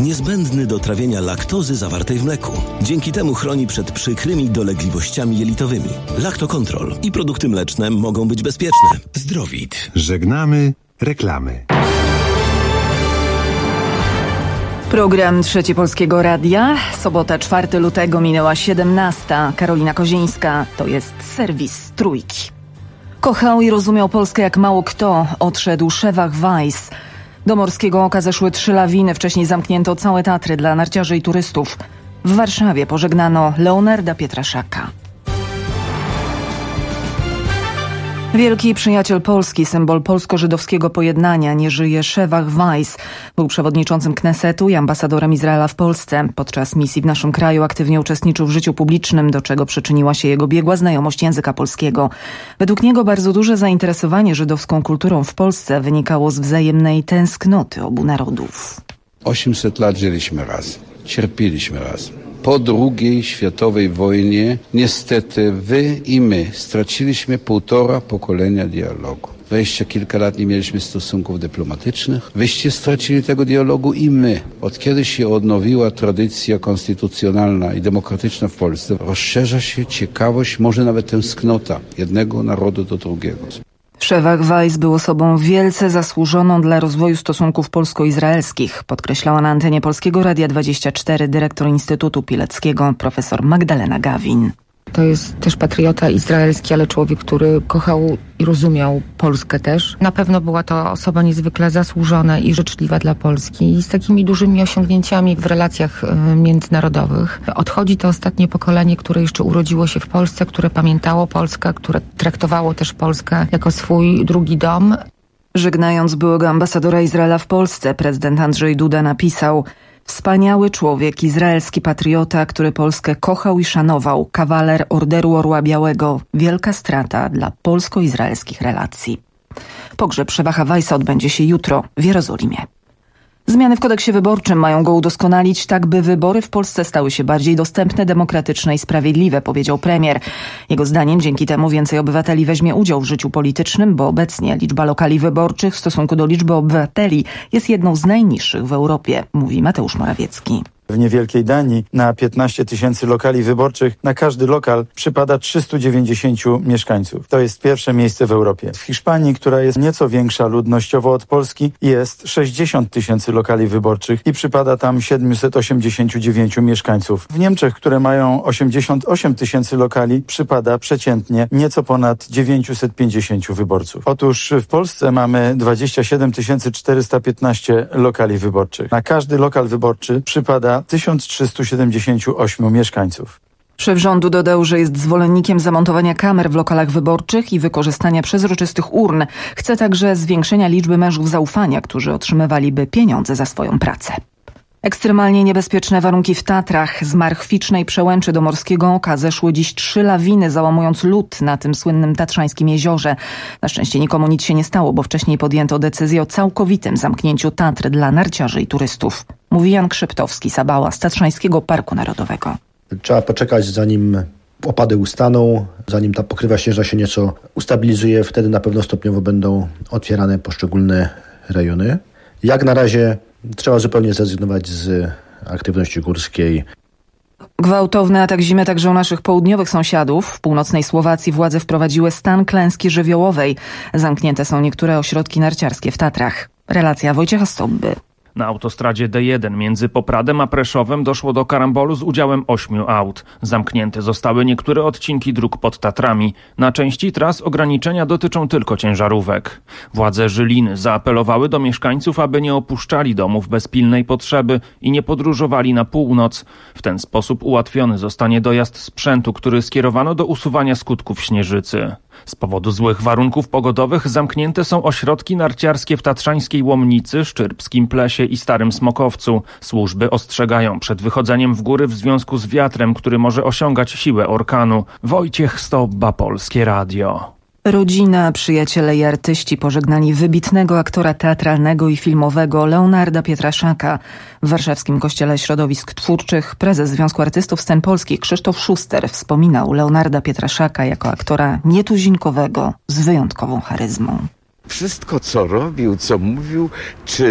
niezbędny do trawienia laktozy zawartej w mleku. Dzięki temu chroni przed przykrymi dolegliwościami jelitowymi. Lactocontrol i produkty mleczne mogą być bezpieczne. Zdrowit. Żegnamy reklamy. Program Trzeci Polskiego Radia. Sobota 4 lutego minęła 17. Karolina Kozińska. To jest serwis Trójki. Kochał i rozumiał Polskę jak mało kto. Odszedł Szewach Weiss. Do Morskiego Oka zeszły 3 lawiny. Wcześniej zamknięto całe Tatry dla narciarzy i turystów. W Warszawie pożegnano Leonarda Pietraszaka. Wielki przyjaciel Polski, symbol polsko-żydowskiego pojednania, nie żyje Szewach Weiss. Był przewodniczącym Knesetu i ambasadorem Izraela w Polsce. Podczas misji w naszym kraju aktywnie uczestniczył w życiu publicznym, do czego przyczyniła się jego biegła znajomość języka polskiego. Według niego bardzo duże zainteresowanie żydowską kulturą w Polsce wynikało z wzajemnej tęsknoty obu narodów. 800 lat żyliśmy razem, cierpieliśmy razem. Po II światowej wojnie niestety wy i my straciliśmy 1,5 pokolenia dialogu. 20 kilka lat nie mieliśmy stosunków dyplomatycznych. Wyście stracili tego dialogu i my. Od kiedy się odnowiła tradycja konstytucjonalna i demokratyczna w Polsce, rozszerza się ciekawość, może nawet tęsknota jednego narodu do drugiego. Szewach Weiss był osobą wielce zasłużoną dla rozwoju stosunków polsko-izraelskich, podkreślała na antenie Polskiego Radia 24 dyrektor Instytutu Pileckiego profesor Magdalena Gawin. To jest też patriota izraelski, ale człowiek, który kochał i rozumiał Polskę też. Na pewno była to osoba niezwykle zasłużona i życzliwa dla Polski i z takimi dużymi osiągnięciami w relacjach międzynarodowych. Odchodzi to ostatnie pokolenie, które jeszcze urodziło się w Polsce, które pamiętało Polskę, które traktowało też Polskę jako swój drugi dom. Żegnając byłego ambasadora Izraela w Polsce, prezydent Andrzej Duda napisał: wspaniały człowiek, izraelski patriota, który Polskę kochał i szanował, kawaler Orderu Orła Białego. Wielka strata dla polsko-izraelskich relacji. Pogrzeb Szewacha Weissa odbędzie się jutro w Jerozolimie. Zmiany w kodeksie wyborczym mają go udoskonalić tak, by wybory w Polsce stały się bardziej dostępne, demokratyczne i sprawiedliwe, powiedział premier. Jego zdaniem dzięki temu więcej obywateli weźmie udział w życiu politycznym, bo obecnie liczba lokali wyborczych w stosunku do liczby obywateli jest jedną z najniższych w Europie, mówi Mateusz Morawiecki. W niewielkiej Danii na 15 000 lokali wyborczych na każdy lokal przypada 390 mieszkańców. To jest pierwsze miejsce w Europie. W Hiszpanii, która jest nieco większa ludnościowo od Polski, jest 60 000 lokali wyborczych i przypada tam 789 mieszkańców. W Niemczech, które mają 88 000 lokali, przypada przeciętnie nieco ponad 950 wyborców. Otóż w Polsce mamy 27 415 lokali wyborczych. Na każdy lokal wyborczy przypada 1378 mieszkańców. Szef rządu dodał, że jest zwolennikiem zamontowania kamer w lokalach wyborczych i wykorzystania przezroczystych urn. Chce także zwiększenia liczby mężów zaufania, którzy otrzymywaliby pieniądze za swoją pracę. Ekstremalnie niebezpieczne warunki w Tatrach. Z Marchwicznej Przełęczy do Morskiego Oka zeszły dziś 3 lawiny, załamując lód na tym słynnym tatrzańskim jeziorze. Na szczęście nikomu nic się nie stało, bo wcześniej podjęto decyzję o całkowitym zamknięciu Tatr dla narciarzy i turystów. Mówi Jan Krzyptowski-Sabała z Tatrzańskiego Parku Narodowego. Trzeba poczekać, zanim opady ustaną, zanim ta pokrywa śnieżna się nieco ustabilizuje. Wtedy na pewno stopniowo będą otwierane poszczególne rejony. Jak na razie trzeba zupełnie zrezygnować z aktywności górskiej. Gwałtowny atak zimy także u naszych południowych sąsiadów. W północnej Słowacji władze wprowadziły stan klęski żywiołowej. Zamknięte są niektóre ośrodki narciarskie w Tatrach. Relacja Wojciecha Stobby. Na autostradzie D1 między Popradem a Preszowem doszło do karambolu z udziałem 8 aut. Zamknięte zostały niektóre odcinki dróg pod Tatrami. Na części tras ograniczenia dotyczą tylko ciężarówek. Władze Żyliny zaapelowały do mieszkańców, aby nie opuszczali domów bez pilnej potrzeby i nie podróżowali na północ. W ten sposób ułatwiony zostanie dojazd sprzętu, który skierowano do usuwania skutków śnieżycy. Z powodu złych warunków pogodowych zamknięte są ośrodki narciarskie w tatrzańskiej Łomnicy, Szczyrbskim Plesie i Starym Smokowcu. Służby ostrzegają przed wychodzeniem w góry w związku z wiatrem, który może osiągać siłę orkanu. Wojciech Stobba, Polskie Radio. Rodzina, przyjaciele i artyści pożegnali wybitnego aktora teatralnego i filmowego Leonarda Pietraszaka. W warszawskim Kościele Środowisk Twórczych prezes Związku Artystów Scen Polskich Krzysztof Szuster wspominał Leonarda Pietraszaka jako aktora nietuzinkowego z wyjątkową charyzmą. Wszystko, co robił, co mówił, czy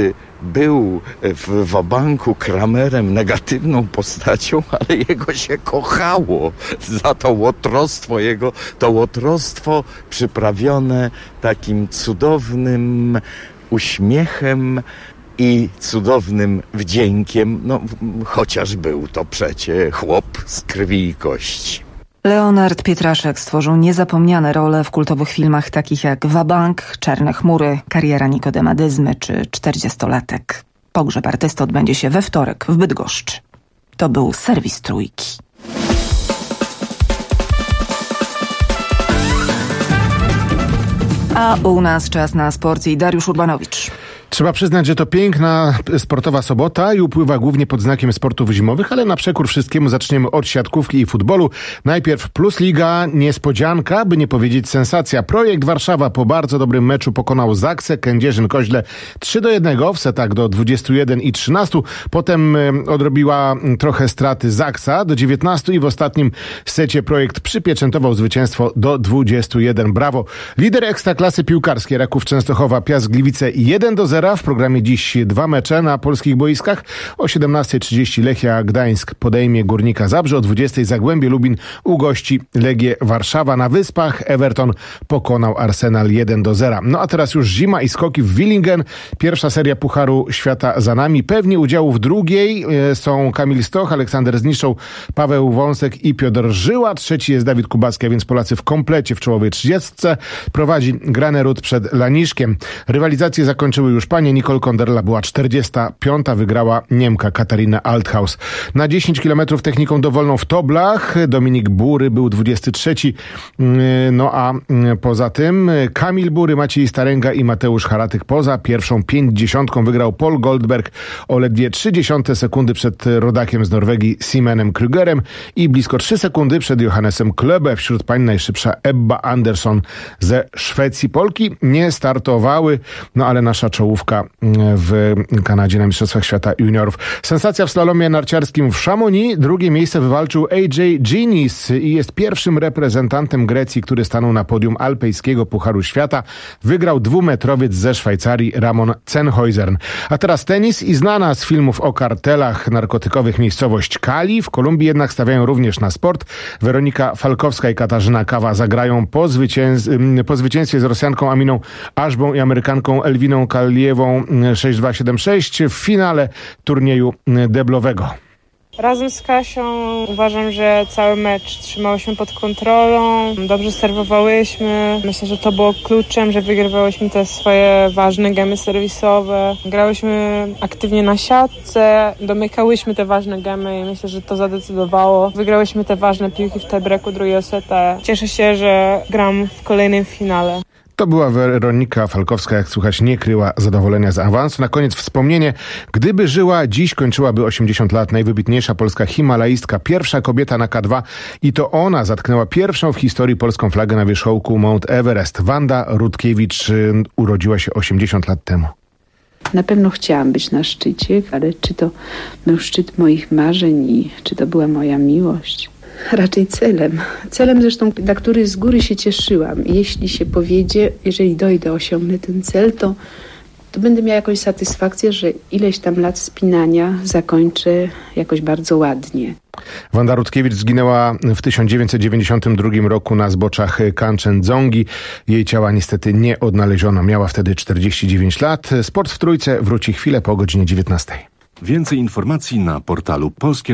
był w wabanku Kramerem negatywną postacią, ale jego się kochało za to łotrostwo jego, to łotrostwo przyprawione takim cudownym uśmiechem i cudownym wdziękiem, no chociaż był to przecie chłop z krwi i kości. Leonard Pietraszek stworzył niezapomniane role w kultowych filmach takich jak Wabank, Czarne chmury, Kariera Nikodema Dyzmy czy 40-latek. Pogrzeb artysty odbędzie się we wtorek w Bydgoszczy. To był serwis Trójki. A u nas czas na sport i Dariusz Urbanowicz. Trzeba przyznać, że to piękna sportowa sobota i upływa głównie pod znakiem sportów zimowych, ale na przekór wszystkiemu zaczniemy od siatkówki i futbolu. Najpierw Plus Liga, niespodzianka, by nie powiedzieć sensacja. Projekt Warszawa po bardzo dobrym meczu pokonał Zaksę Kędzierzyn-Koźle 3-1 w setach do 21 i 13. Potem odrobiła trochę straty Zaksa do 19 i w ostatnim secie Projekt przypieczętował zwycięstwo do 21. Brawo! Lider Ekstraklasy piłkarskiej Raków Częstochowa Piast Gliwice 1-0. W programie dziś 2 mecze na polskich boiskach. O 17:30 Lechia Gdańsk podejmie Górnika Zabrze. O 20:00 Zagłębie Lubin ugości Legię Warszawa. Na Wyspach Everton pokonał Arsenal 1-0. No a teraz już zima i skoki w Willingen. Pierwsza seria Pucharu Świata za nami. Pewni udziału w drugiej są Kamil Stoch, Aleksander Zniszczą, Paweł Wąsek i Piotr Żyła. Trzeci jest Dawid Kubacki, a więc Polacy w komplecie w czołowej 30. Prowadzi Granerud przed Laniszkiem. Rywalizację zakończyły już panie. Nicole Konderla była 45. Wygrała Niemka Katarina Althaus. Na 10 km techniką dowolną w Toblach Dominik Bury był 23. No a poza tym Kamil Bury, Maciej Starenga i Mateusz Haratyk poza pierwszą 50. wygrał Paul Goldberg o ledwie 0,3 sekundy przed rodakiem z Norwegii Simenem Krügerem i blisko 3 sekundy przed Johannesem Klöbe. Wśród pań najszybsza Ebba Andersson ze Szwecji. Polki nie startowały, no ale nasza czołówka w Kanadzie na Mistrzostwach Świata Juniorów. Sensacja w slalomie narciarskim w Chamonix. Drugie miejsce wywalczył AJ Ginis i jest pierwszym reprezentantem Grecji, który stanął na podium alpejskiego Pucharu Świata. Wygrał 2-metrowiec ze Szwajcarii Ramon Zenhäusern. A teraz tenis i znana z filmów o kartelach narkotykowych miejscowość Cali. W Kolumbii jednak stawiają również na sport. Weronika Falkowska i Katarzyna Kawa zagrają po zwycięstwie z Rosjanką Aminą Ashbą i Amerykanką Elwiną Kaliewą 6-2-7-6 w finale turnieju deblowego. Razem z Kasią uważam, że cały mecz trzymałyśmy pod kontrolą, dobrze serwowałyśmy. Myślę, że to było kluczem, że wygrywałyśmy te swoje ważne gemy serwisowe. Grałyśmy aktywnie na siatce, domykałyśmy te ważne gemy i myślę, że to zadecydowało. Wygrałyśmy te ważne piłki w tiebreaku drugiego seta. Cieszę się, że gram w kolejnym finale. To była Weronika Falkowska, jak słychać, nie kryła zadowolenia z awansu. Na koniec wspomnienie. Gdyby żyła, dziś kończyłaby 80 lat najwybitniejsza polska himalaistka, pierwsza kobieta na K2 i to ona zatknęła pierwszą w historii polską flagę na wierzchołku Mount Everest. Wanda Rutkiewicz urodziła się 80 lat temu. Na pewno chciałam być na szczycie, ale czy to był szczyt moich marzeń i czy to była moja miłość? Raczej celem. Celem zresztą, na który z góry się cieszyłam. Jeśli się powiedzie, jeżeli dojdę, osiągnę ten cel, to będę miała jakąś satysfakcję, że ileś tam lat spinania zakończę jakoś bardzo ładnie. Wanda Rutkiewicz zginęła w 1992 roku na zboczach Kanczendzongi. Jej ciała niestety nie odnaleziono. Miała wtedy 49 lat. Sport w Trójce wróci chwilę po godzinie 19. Więcej informacji na portalu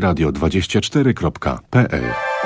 polskieradio24.pl.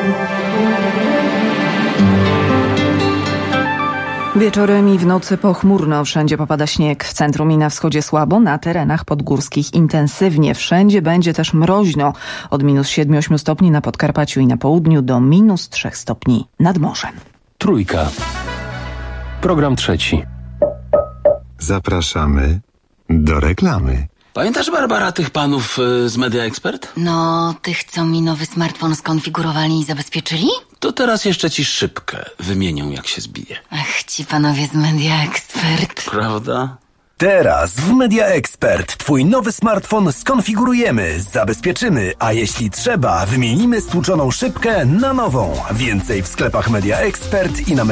Wieczorem i w nocy pochmurno, wszędzie popada śnieg, w centrum i na wschodzie słabo, na terenach podgórskich intensywnie. Wszędzie będzie też mroźno, od -7-8 stopni na Podkarpaciu i na południu do -3 stopni nad morzem. Trójka. Program trzeci. Zapraszamy do reklamy. Pamiętasz, Barbara, tych panów z Media Expert? No, tych, co mi nowy smartfon skonfigurowali i zabezpieczyli? To teraz jeszcze ci szybkę wymienią, jak się zbije. Ach, ci panowie z Media Expert. Prawda? Teraz w Media Expert twój nowy smartfon skonfigurujemy, zabezpieczymy, a jeśli trzeba, wymienimy stłuczoną szybkę na nową. Więcej w sklepach Media Expert i na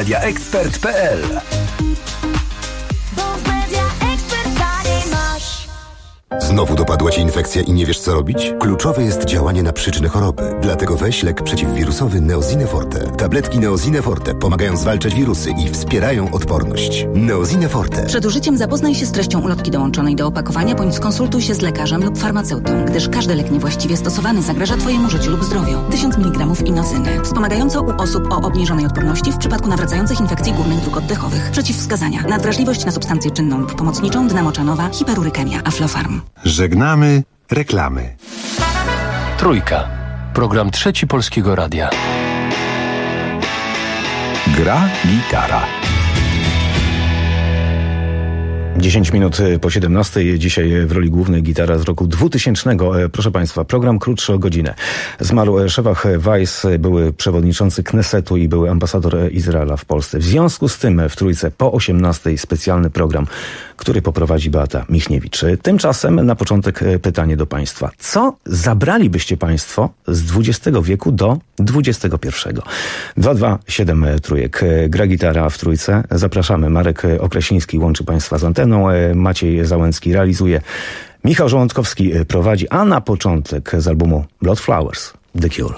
mediaexpert.pl. Znowu dopadła Cię infekcja i nie wiesz, co robić? Kluczowe jest działanie na przyczynę choroby. Dlatego weź lek przeciwwirusowy Neosine Forte. Tabletki Neosine Forte pomagają zwalczać wirusy i wspierają odporność. Neosine Forte. Przed użyciem zapoznaj się z treścią ulotki dołączonej do opakowania, bądź skonsultuj się z lekarzem lub farmaceutą, gdyż każdy lek niewłaściwie stosowany zagraża Twojemu życiu lub zdrowiu. 1000 mg inozyny. Wspomagająco u osób o obniżonej odporności w przypadku nawracających infekcji górnych dróg oddechowych. Przeciwwskazania. Nadwrażliwość na substancję czynną lub pomocniczą, dynamo-czanowa, hiperurykemia, Aflofarm. Żegnamy reklamy. Trójka. Program Trzeci Polskiego Radia. Gra gitara. 10 minut po 17. Dzisiaj w roli głównej gitara z roku 2000. Proszę Państwa, program krótszy o godzinę. Zmarł Shevach Weiss, były przewodniczący Knesetu i były ambasador Izraela w Polsce. W związku z tym w Trójce po 18. specjalny program, który poprowadzi Beata Michniewicz. Tymczasem na początek pytanie do Państwa. Co zabralibyście Państwo z XX wieku do XXI? 227 trójek. Gra gitara w Trójce. Zapraszamy. Marek Okresiński łączy Państwa z anteną. Maciej Załęcki realizuje. Michał Żołądkowski prowadzi, a na początek z albumu Blood Flowers, The Cure.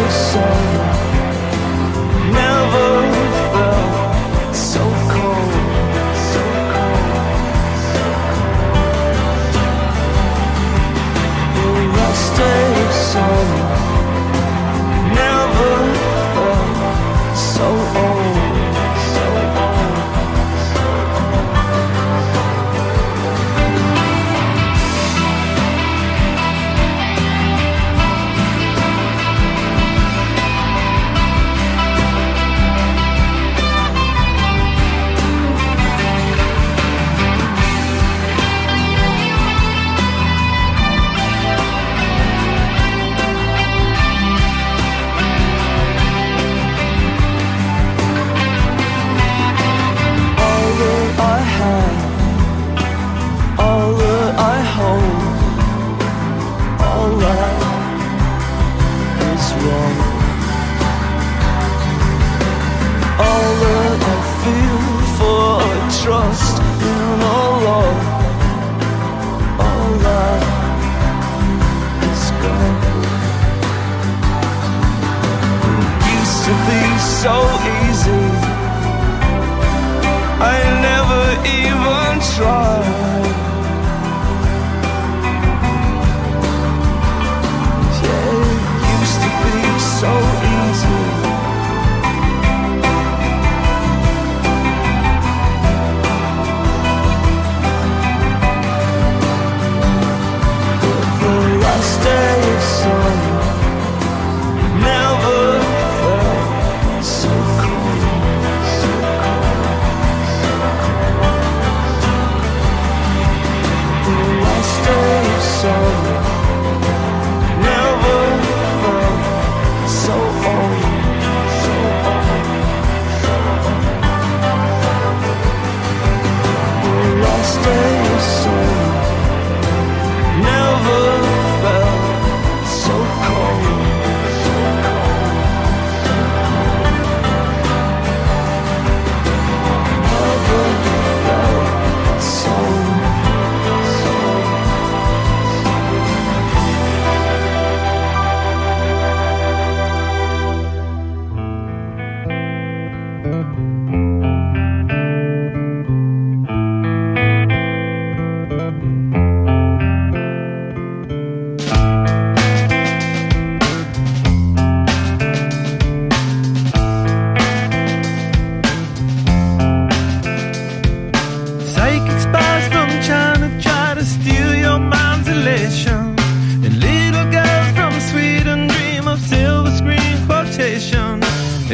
Never felt so cold.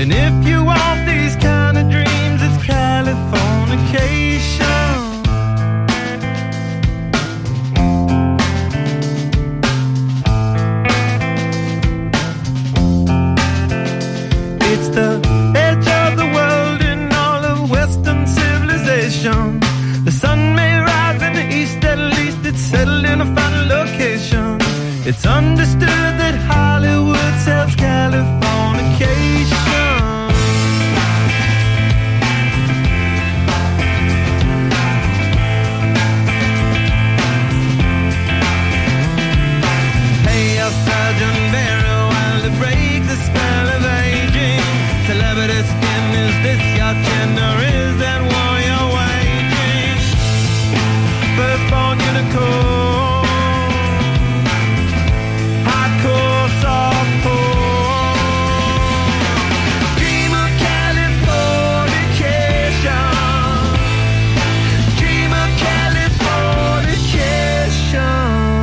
And if you want these kind of dreams, it's Californication. It's the edge of the world in all of Western civilization. The sun may rise in the east, at least it's settled in a final location. It's understood that Hollywood sells Californication. Pay your surgeon very well to break the spell of aging. Celebrity skin, is this your gender? Is that war you're waging? Firstborn unicorn, hardcore softcore. Dream of Californication. Dream of Californication.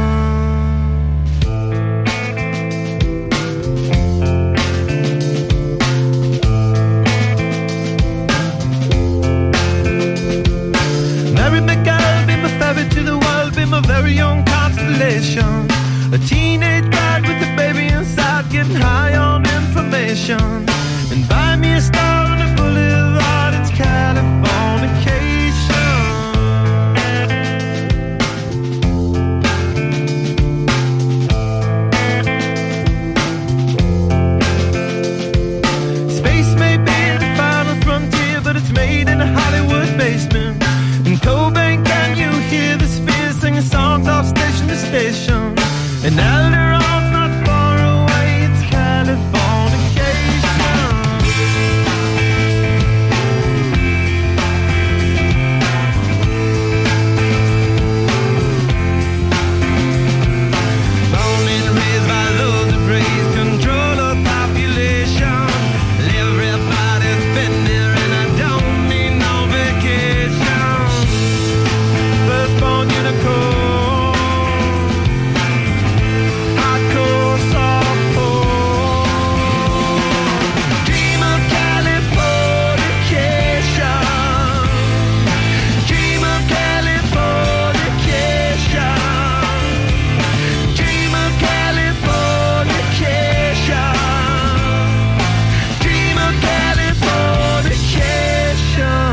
Marry me, girl, be my fairy to the world, be my very own constellation. A teenage bride with a baby inside, getting high on information. And buy me a star on the boulevard, it's Californication. Space may be the final frontier, but it's made in a Hollywood basement. In Cobain, can you hear the spheres singing songs off station to station? And Alderon's not far away, it's Californication. Born and raised by those that praise control of population. Everybody's been there and I don't need no vacation. Firstborn unicorn, hardcore softcore. Dream of Californication. Dream of Californication. Dream of Californication. Dream of Californication.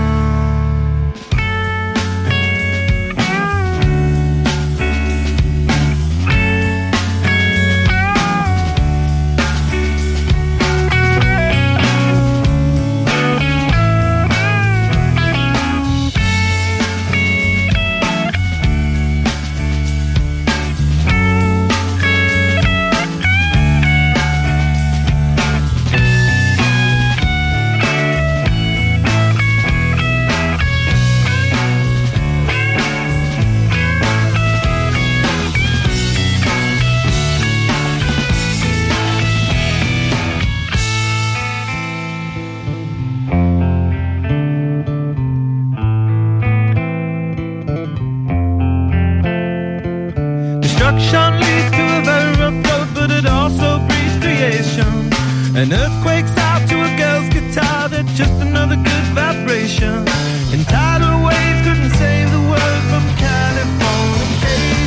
Destruction leads to a very rough road, but it also breeds creation. An earthquake's out to a girl's guitar, that's just another good vibration. And tidal waves couldn't save the world from Californication.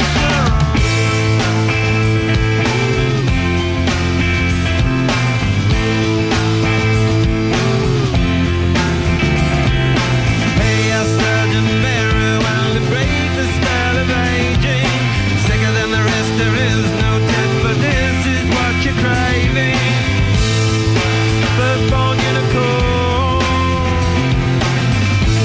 Pay your surgeon very well to break the spell of aging. Sicker than the rest, there is no test, but this is what you're craving. Firstborn unicorn,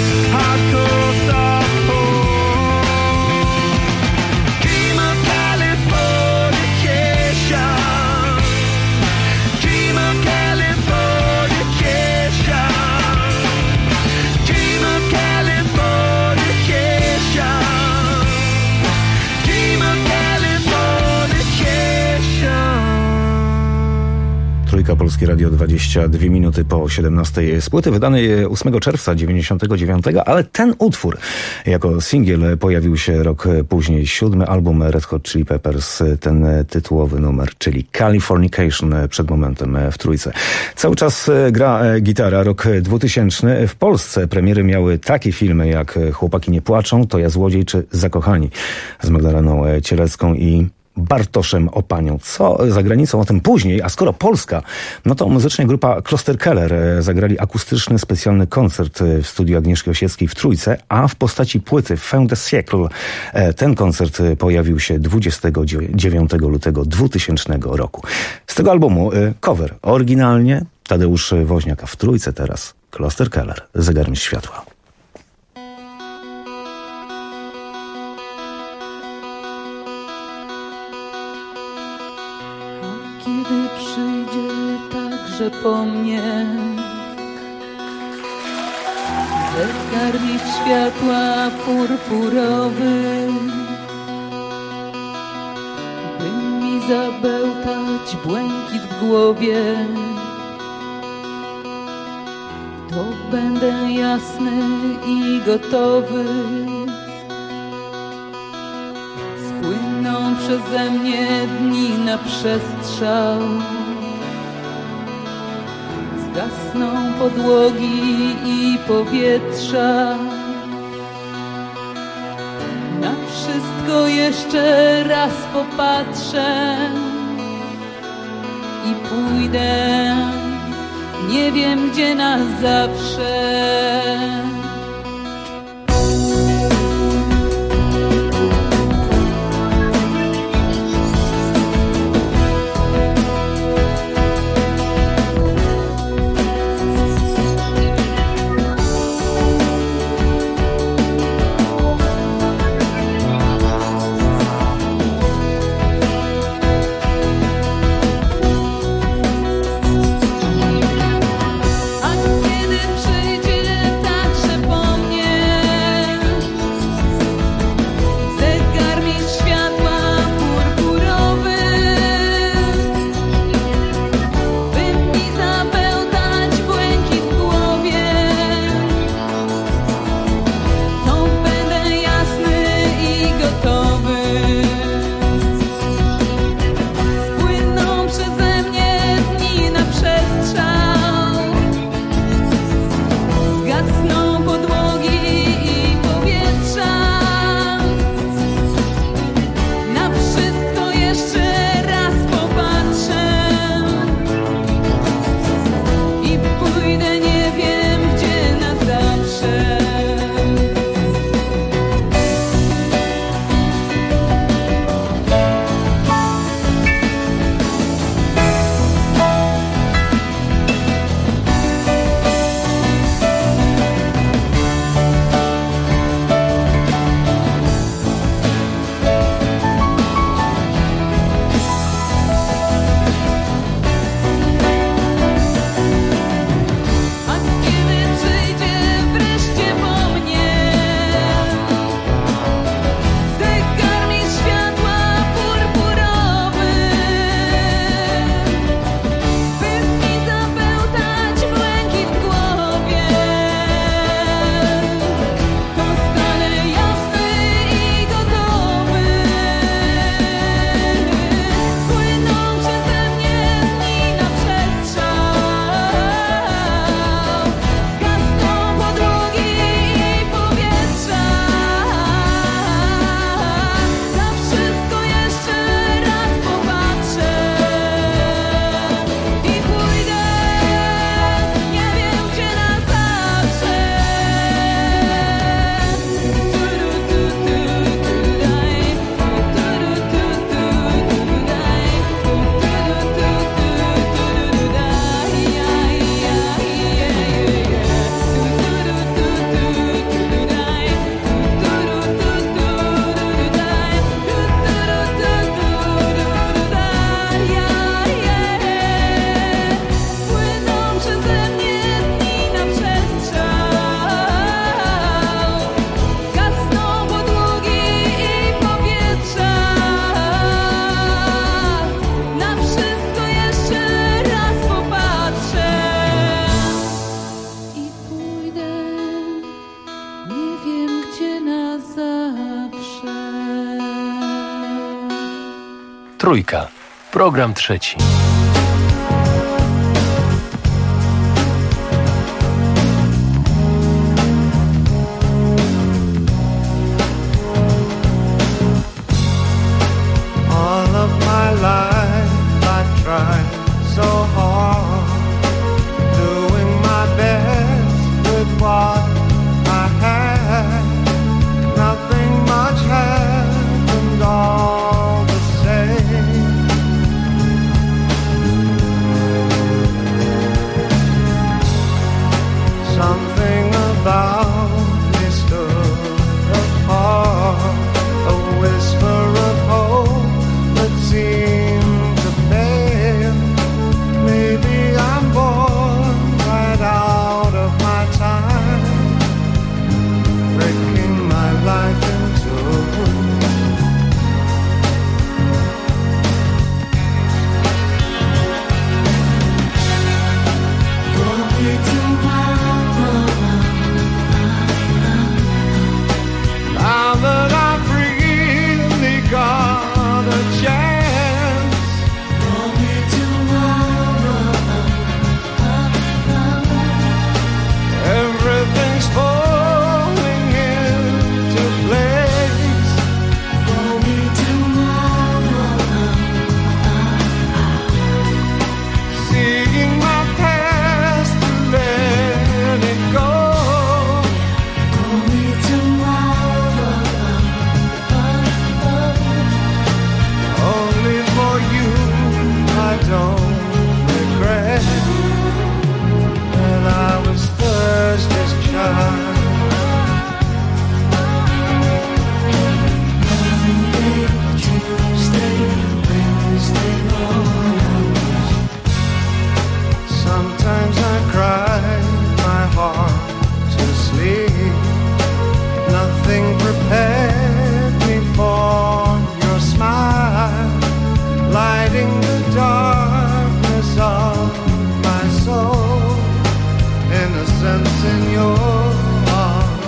Trójka, Polskie Radio, 22 minuty po 17. Z płyty wydanej 8 czerwca 99, ale ten utwór jako singiel pojawił się rok później. 7. album Red Hot Chili Peppers, ten tytułowy numer, czyli Californication, przed momentem w Trójce. Cały czas gra gitara. Rok 2000. W Polsce premiery miały takie filmy jak Chłopaki nie płaczą, To ja złodziej czy Zakochani z Magdaleną Cielecką i Bartoszem Opanią. Co za granicą, o tym później, a skoro Polska, no to muzycznie grupa Klosterkeller zagrali akustyczny, specjalny koncert w studiu Agnieszki Osieckiej w Trójce, a w postaci płyty Fin de siècle. Ten koncert pojawił się 29 lutego 2000 roku. Z tego albumu cover oryginalnie Tadeusz Woźniak, a w Trójce teraz Klosterkeller, Zegarmistrz Światła. Kiedy przyjdzie także po mnie zegarmistrz światła purpurowy, by mi zabełtać błękit w głowie, to będę jasny i gotowy. Spłyną przeze mnie dni na przestrzał, zgasną podłogi i powietrza. Na wszystko jeszcze raz popatrzę i pójdę, nie wiem gdzie na zawsze. A kiedy przyjdzie ta Trójka. Program trzeci. All of my life I've tried so hard, doing my best with what I had. Nothing much happened all the same. Something about me stood apart, a whisper of hope that seemed to fail. Maybe I'm born right out of my time, breaking my life in two. Now that I've really got a chance, everything's falling into place. Seeing my past to let it go. Only for you I don't regret that I was Thursday's child. Monday, Tuesday, Wednesday mornings. Sometimes I cry my heart to sleep. Nothing prepared me for your smile, lighting the darkness of my soul, innocence in your arms.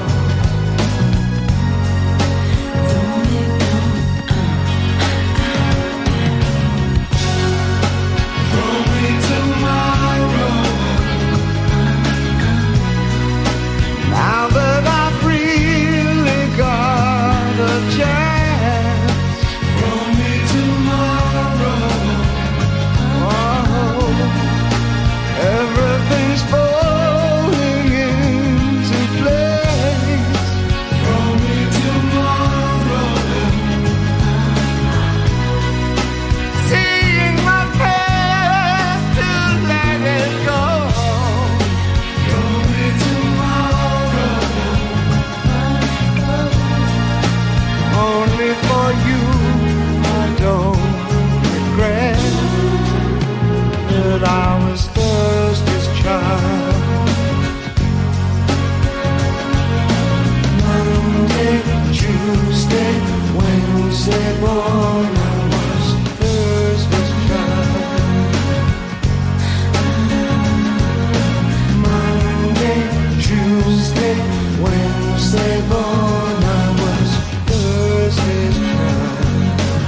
Throw me tomorrow. Now that I've really got a chance, throw me tomorrow. Oh, everything's falling into place. Throw me tomorrow. Seeing my past to let it go. Throw me tomorrow. Only for you I don't regret that I was Thursday's child. Monday, Tuesday, Wednesday born, I was Thursday's child. Monday, Tuesday, Wednesday born, I was Thursday's child.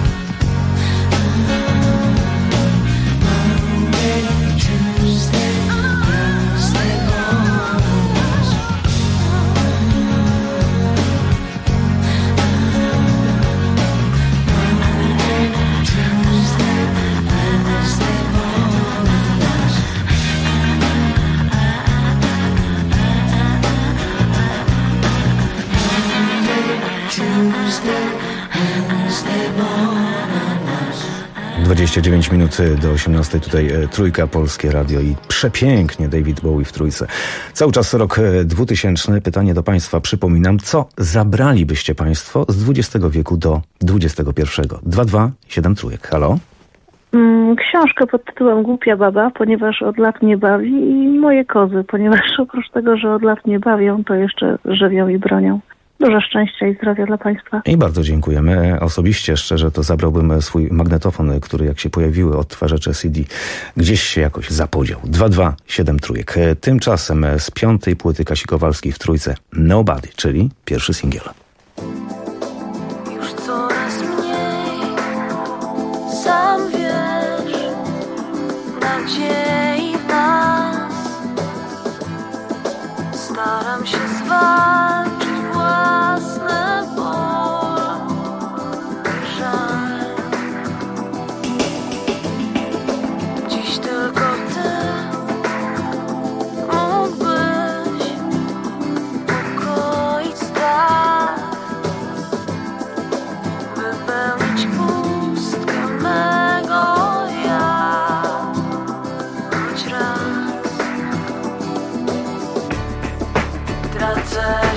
Monday, Tuesday, Wednesday born, I was. Monday, Tuesday, Wednesday born, I was. Tuesday, Wednesday born, I was. 29 minut do 18. Tutaj Trójka, Polskie Radio i przepięknie David Bowie w Trójce. Cały czas rok 2000. Pytanie do Państwa, przypominam, co zabralibyście Państwo z XX wieku do XXI? 22 trójek. Halo? Książkę pod tytułem Głupia baba, ponieważ od lat mnie bawi, i moje kozy, ponieważ oprócz tego, że od lat mnie bawią, to jeszcze żywią i bronią. Dużo szczęścia i zdrowia dla Państwa. I bardzo dziękujemy. Osobiście, szczerze, to zabrałbym swój magnetofon, który jak się pojawiły odtwarzacze CD, gdzieś się jakoś zapodział. 2273 trójek. Tymczasem z 5. płyty Kasi Kowalskiej w Trójce Nobody, czyli pierwszy singiel. Już coraz mniej nadziei w nas. Staram się zwalczyć własny ból i żal. Dziś tylko ty mógłbyś ukoić strach, wypełnić pustkę mego ja choć raz. Tracę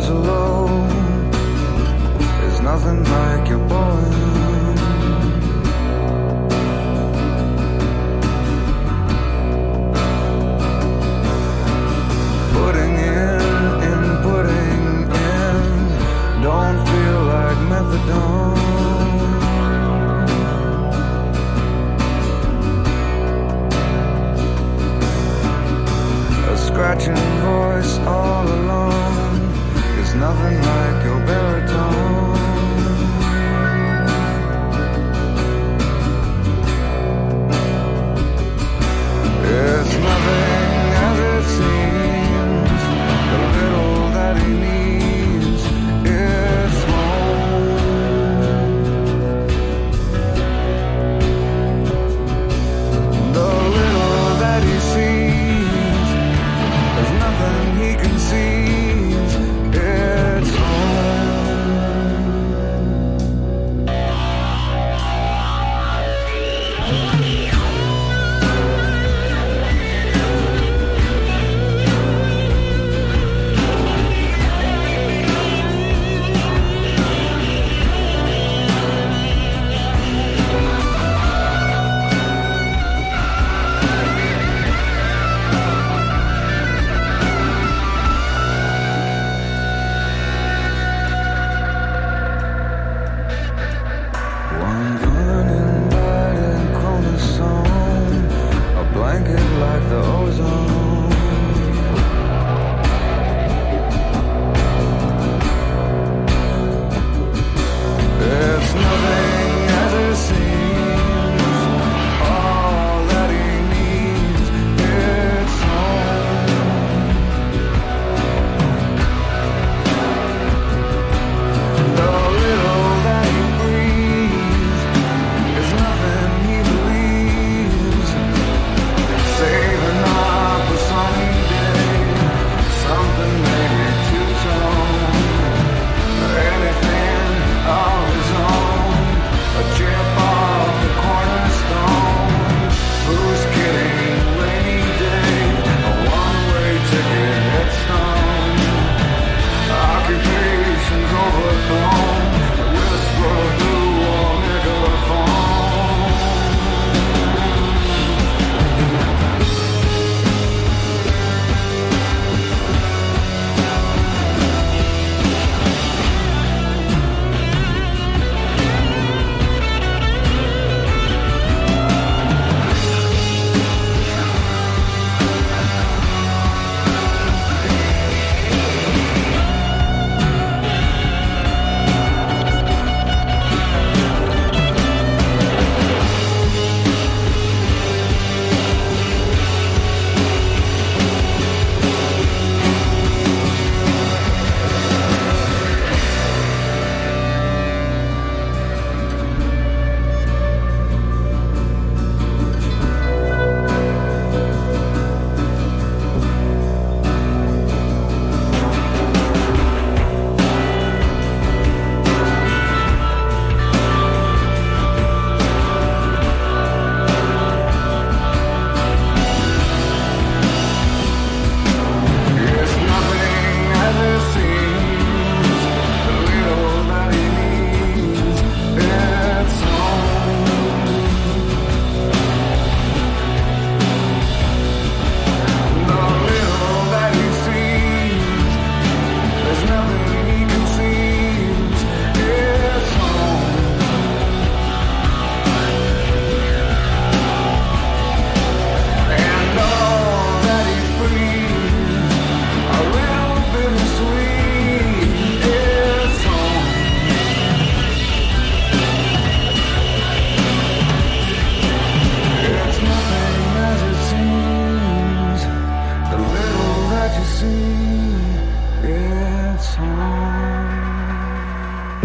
so low. There's nothing like your boy. Putting in, don't feel like methadone. A scratching voice all alone. There's nothing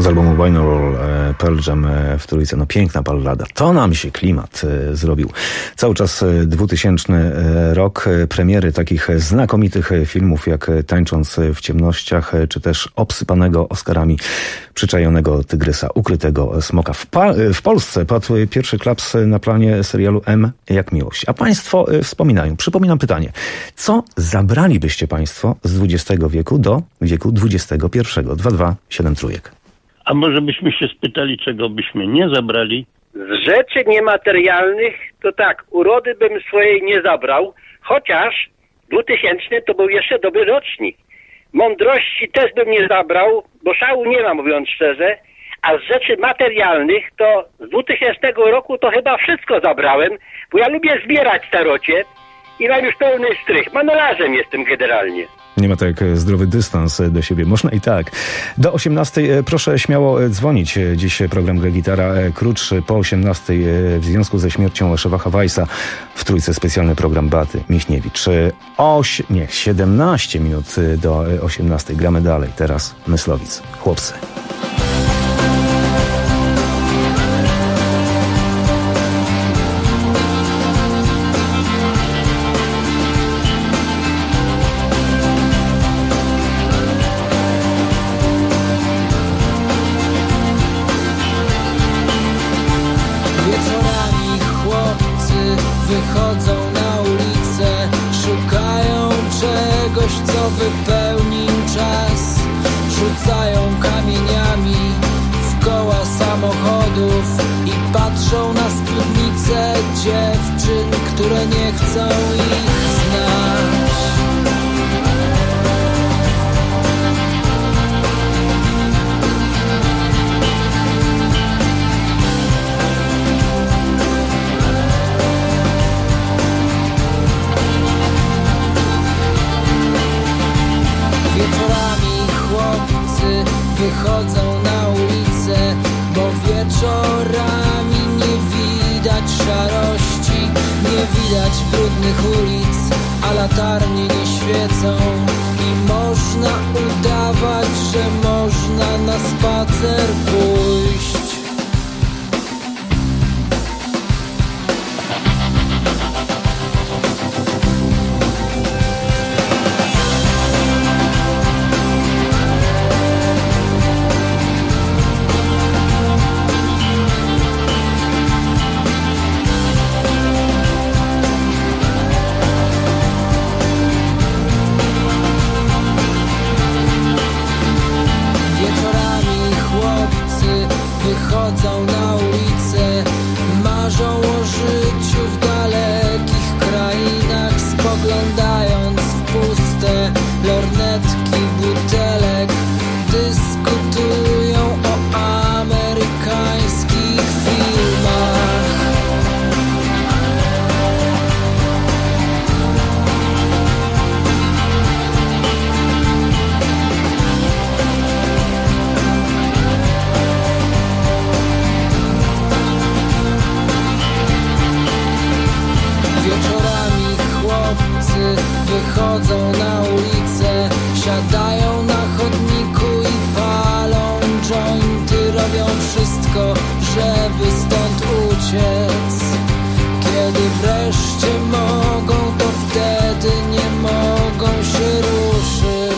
Z albumu Binaural Pearl Jam w trójce. No piękna ballada. To nam się klimat zrobił. Cały czas 2000 rok. Premiery takich znakomitych filmów jak Tańcząc w ciemnościach, czy też obsypanego Oscarami Przyczajonego tygrysa, Ukrytego smoka. W Polsce padł pierwszy klaps na planie serialu M jak miłość. A państwo wspominają, przypominam pytanie, co zabralibyście państwo z XX wieku do wieku XXI? 2273. A może byśmy się spytali, czego byśmy nie zabrali? Z rzeczy niematerialnych to tak, urody bym swojej nie zabrał, chociaż 2000 to był jeszcze dobry rocznik. Mądrości też bym nie zabrał, bo szału nie ma, mówiąc szczerze, a z rzeczy materialnych to z 2000 roku to chyba wszystko zabrałem, bo ja lubię zbierać starocie i mam już pełny strych. Manolarzem jestem generalnie. Nie ma tak jak zdrowy dystans do siebie. Można i tak. Do 18 proszę śmiało dzwonić. Dziś program Gra Gitara krótszy po 18 w związku ze śmiercią szefa Hawajsa. W trójce specjalny program Beaty Michniewicz. 17 minut do 18. Gramy dalej. Teraz Myslowic. Chłopcy. Wychodzą na ulicę, szukają czegoś, co wypełni czas. Rzucają kamieniami w koła samochodów i patrzą na spódnice dziewczyn, które nie chcą ich znać. Wychodzą na ulicę, bo wieczorami nie widać szarości, nie widać brudnych ulic, a latarnie nie świecą i można udawać, że można na spacer pójść. Wychodzą na ulicę, marzą o życiu w dalekich krainach, spoglądając w puste lornetki butelek, dyskutują o amerykańskich filmach. Wychodzą na ulicę, siadają na chodniku i palą jointy, robią wszystko, żeby stąd uciec. Kiedy wreszcie mogą, to wtedy nie mogą się ruszyć.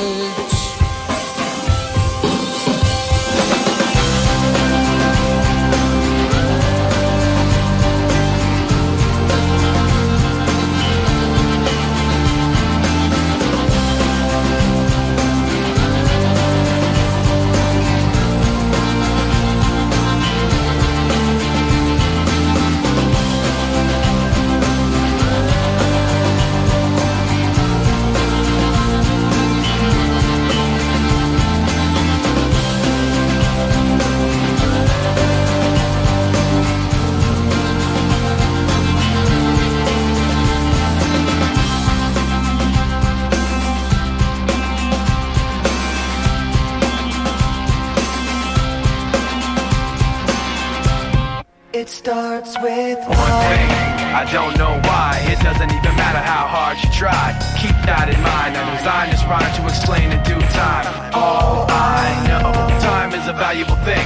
It starts with one thing, I don't know why. It doesn't even matter how hard you try. Keep that in mind. I designed this rhyme to explain in due time. All I know, time is a valuable thing.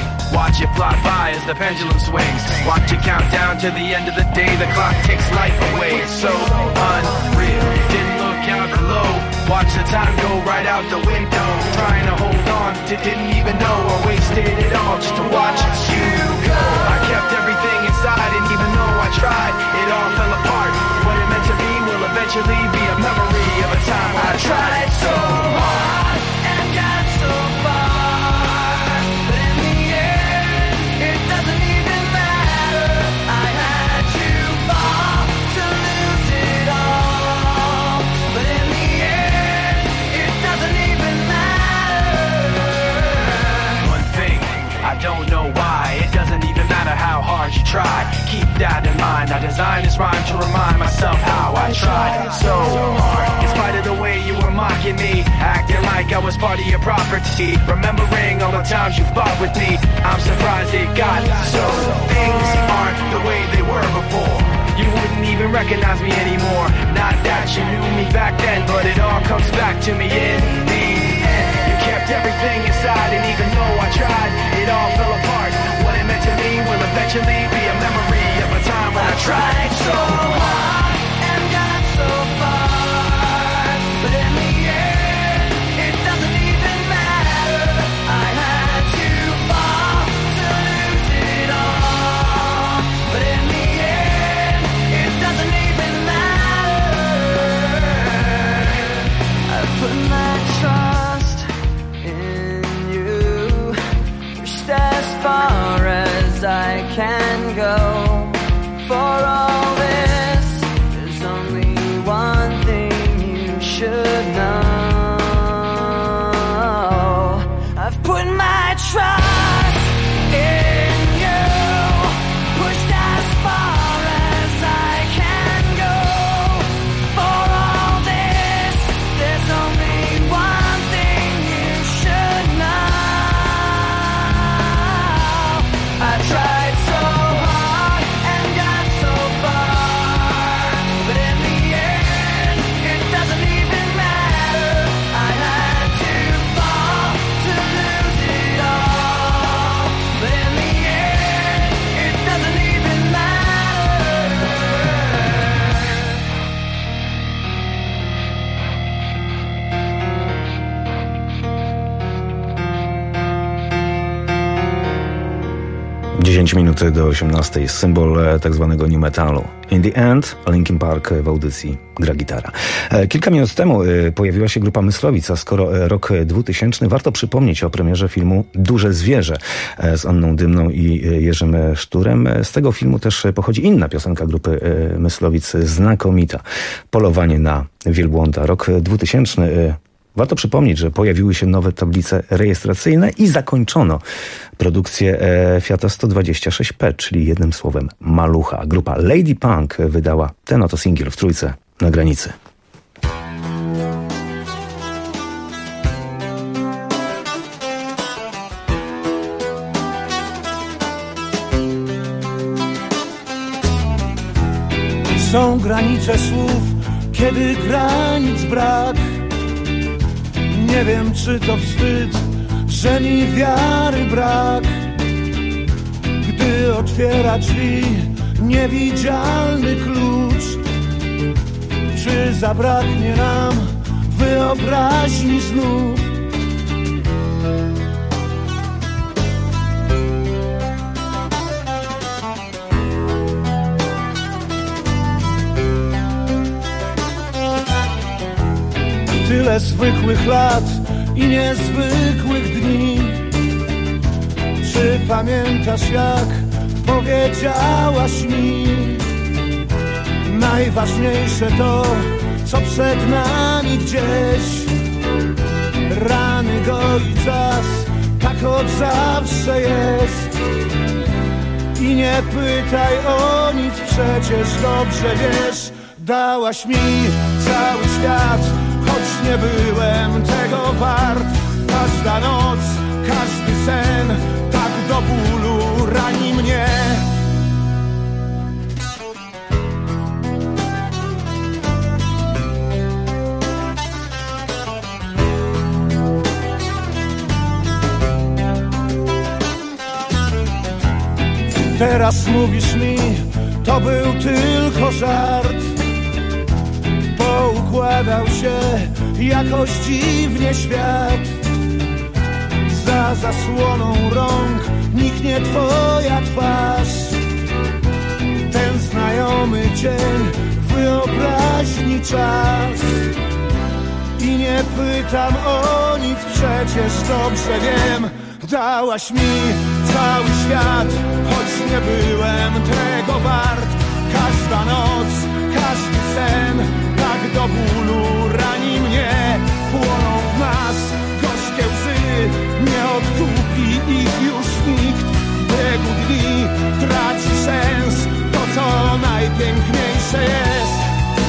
fly by as the pendulum swings. Watch it count down to the end of the day. The clock takes life away. It's so unreal. Didn't look out below. Watch the time go right out the window. Trying to hold on to didn't even know I wasted it all just to watch you go. I kept everything inside, and even though I tried, it all fell apart. What it meant to be will eventually be a memory of a time when I tried so hard and got so far. But in the end, it doesn't even matter. I had to fall to lose it all. But in the end, it doesn't even matter. One thing, I don't know why. It doesn't even matter how hard you try. Keep that in mind. I designed this rhyme to remind myself how I tried so hard. In spite of the way you were mocking me, acting like I was part of your property, remembering all the times you fought with me, I'm surprised it got so. Things aren't the way they were before. You wouldn't even recognize me anymore. Not that you knew me back then, but it all comes back to me in the end. You kept everything inside, and even though I tried, it all fell apart. What it meant to me will eventually be a memory of a time when I tried so hard and got so far. But in the end, it doesn't even matter. I had to fall to lose it all. But in the end, it doesn't even matter. I put my trust in you, pushed as far as I can go. For all this, there's only one thing you should know. I've put my trust in you, pushed as far as I can go. For all this, there's only one thing you should know. I tried so hard and got so far, but in the end, it doesn't even matter. I had to fall to lose it all, but in the end, it doesn't even matter. Dziesięć minut do 18. Symbol tak zwanego new metalu. In the end, Linkin Park w audycji Gra Gitara. Kilka minut temu pojawiła się grupa Myslowic, a skoro rok 2000, warto przypomnieć o premierze filmu Duże Zwierzę z Anną Dymną i Jerzym Szturem. Z tego filmu też pochodzi inna piosenka grupy Myslowic, znakomita. Polowanie na wielbłąda. Rok 2000. Warto przypomnieć, że pojawiły się nowe tablice rejestracyjne i zakończono produkcję Fiata 126P, czyli jednym słowem malucha. Grupa Lady Punk wydała ten oto singiel w Trójce na granicy. Są granice słów, kiedy granic brak. Nie wiem, czy to wstyd, że mi wiary brak. Gdy otwiera drzwi niewidzialny klucz, czy zabraknie nam wyobraźni znów? Tyle zwykłych lat i niezwykłych dni. Czy pamiętasz, jak powiedziałaś mi? Najważniejsze to, co przed nami gdzieś. Rany goi czas, tak od zawsze jest. I nie pytaj o nic, przecież dobrze wiesz. Dałaś mi cały świat, choć nie byłem tego wart. Każda noc, każdy sen, tak do bólu rani mnie. Teraz mówisz mi, to był tylko żart. Poukładał się jakoś dziwnie świat. Za zasłoną rąk niknie twoja twarz. Ten znajomy dzień, wyobraźni czas. I nie pytam o nic, przecież dobrze wiem. Dałaś mi cały świat, choć nie byłem tego wart. Każda noc, każdy sen, tak do bólu rani mnie. Płoną w nas gorzkie łzy, nie odkupi ich już nikt. W biegu dni traci sens to, co najpiękniejsze jest.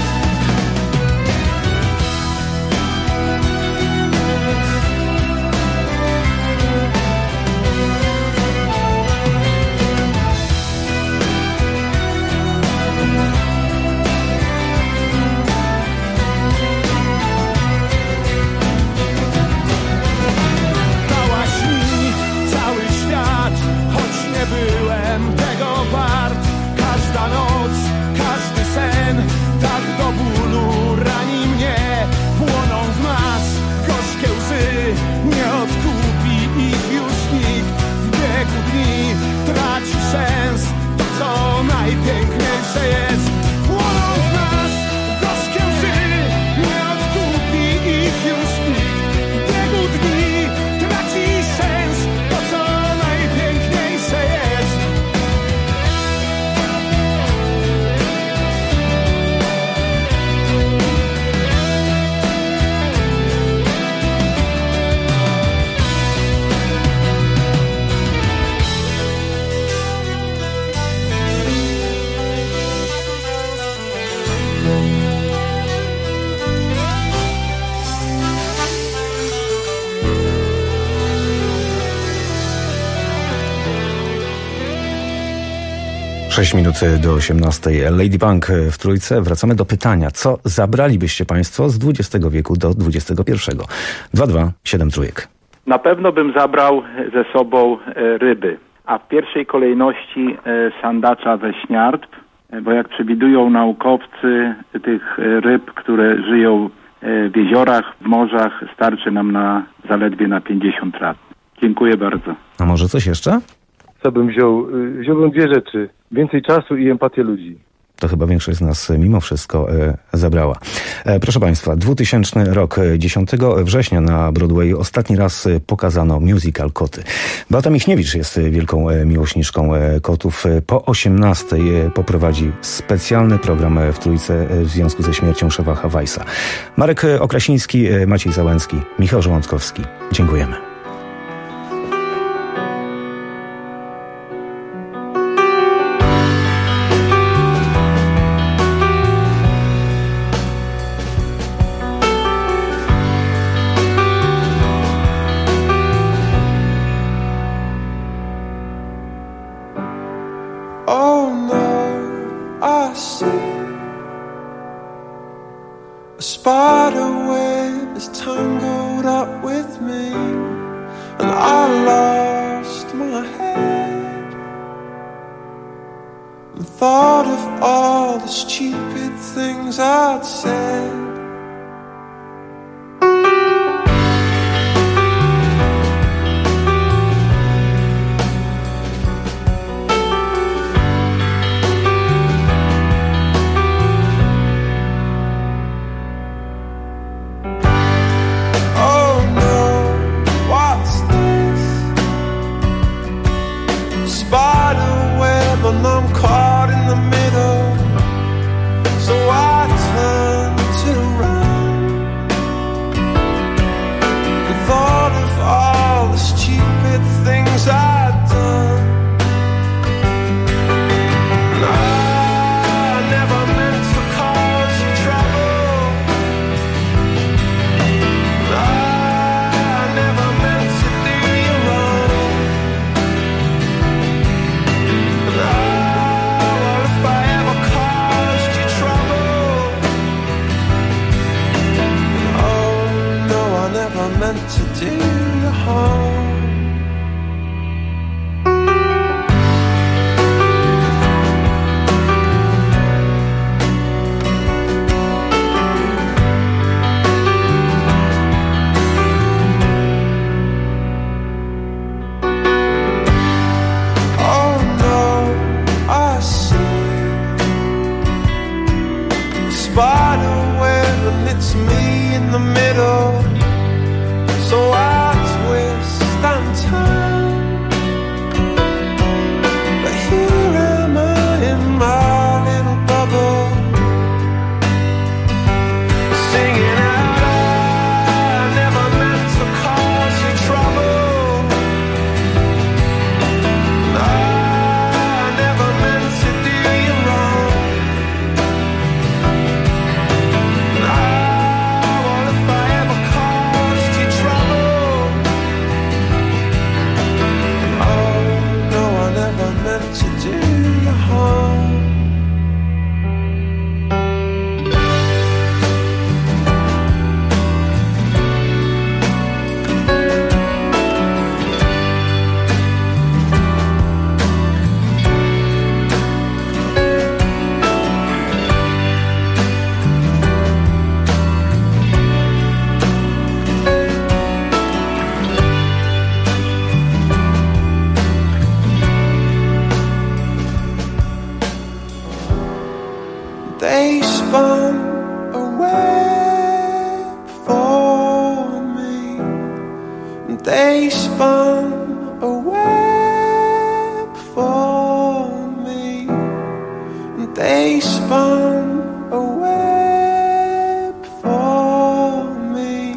Byłem tego wart. Każda noc, każdy sen, tak do bólu rani mnie. Płoną w nas gorzkie łzy, nie odkupi ich już nikt. W biegu dni traci sens to, co najpiękniejsze jest. Płoną w nas gorzkie łzy, nie odkupi ich już nikt. W biegu dni traci sens to, co najpiękniejsze jest. Sześć minut do 18. Lady Punk w Trójce. Wracamy do pytania. Co zabralibyście państwo z XX wieku do XXI? 2273 trójek. Na pewno bym zabrał ze sobą ryby, a w pierwszej kolejności sandacza weśniartw, bo jak przewidują naukowcy, tych ryb, które żyją w jeziorach, w morzach, starczy nam zaledwie na 50 lat. Dziękuję bardzo. A może coś jeszcze? Co bym wziął? Wziąłbym dwie rzeczy. Więcej czasu i empatię ludzi. To chyba większość z nas mimo wszystko zabrała. Proszę państwa, 2000 rok, 10 września na Broadwayu ostatni raz pokazano musical Koty. Beata Michniewicz jest wielką miłośniczką kotów. Po 18 poprowadzi specjalny program w Trójce w związku ze śmiercią szefa Weissa. Marek Okrasiński, Maciej Załęcki, Michał Żołądkowski. Dziękujemy. They spun a web for me. They spun a web for me.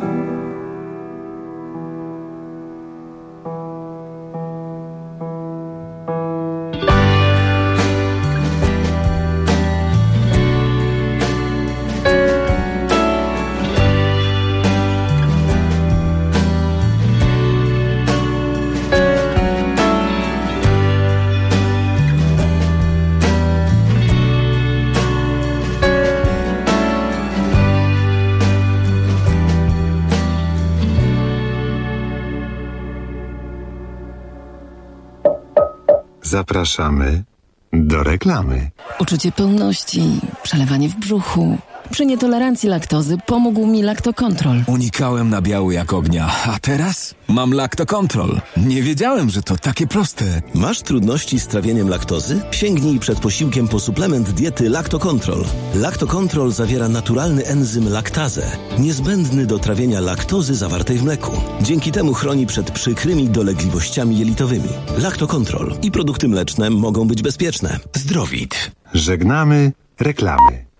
Zapraszamy do reklamy. Uczucie pełności, przelewanie w brzuchu. Przy nietolerancji laktozy pomógł mi Lactocontrol. Unikałem nabiału jak ognia, a teraz mam Lactocontrol. Nie wiedziałem, że to takie proste. Masz trudności z trawieniem laktozy? Sięgnij przed posiłkiem po suplement diety Lactocontrol. Lactocontrol zawiera naturalny enzym laktazę, niezbędny do trawienia laktozy zawartej w mleku. Dzięki temu chroni przed przykrymi dolegliwościami jelitowymi. Lactocontrol i produkty mleczne mogą być bezpieczne. Zdrowit. Żegnamy reklamy.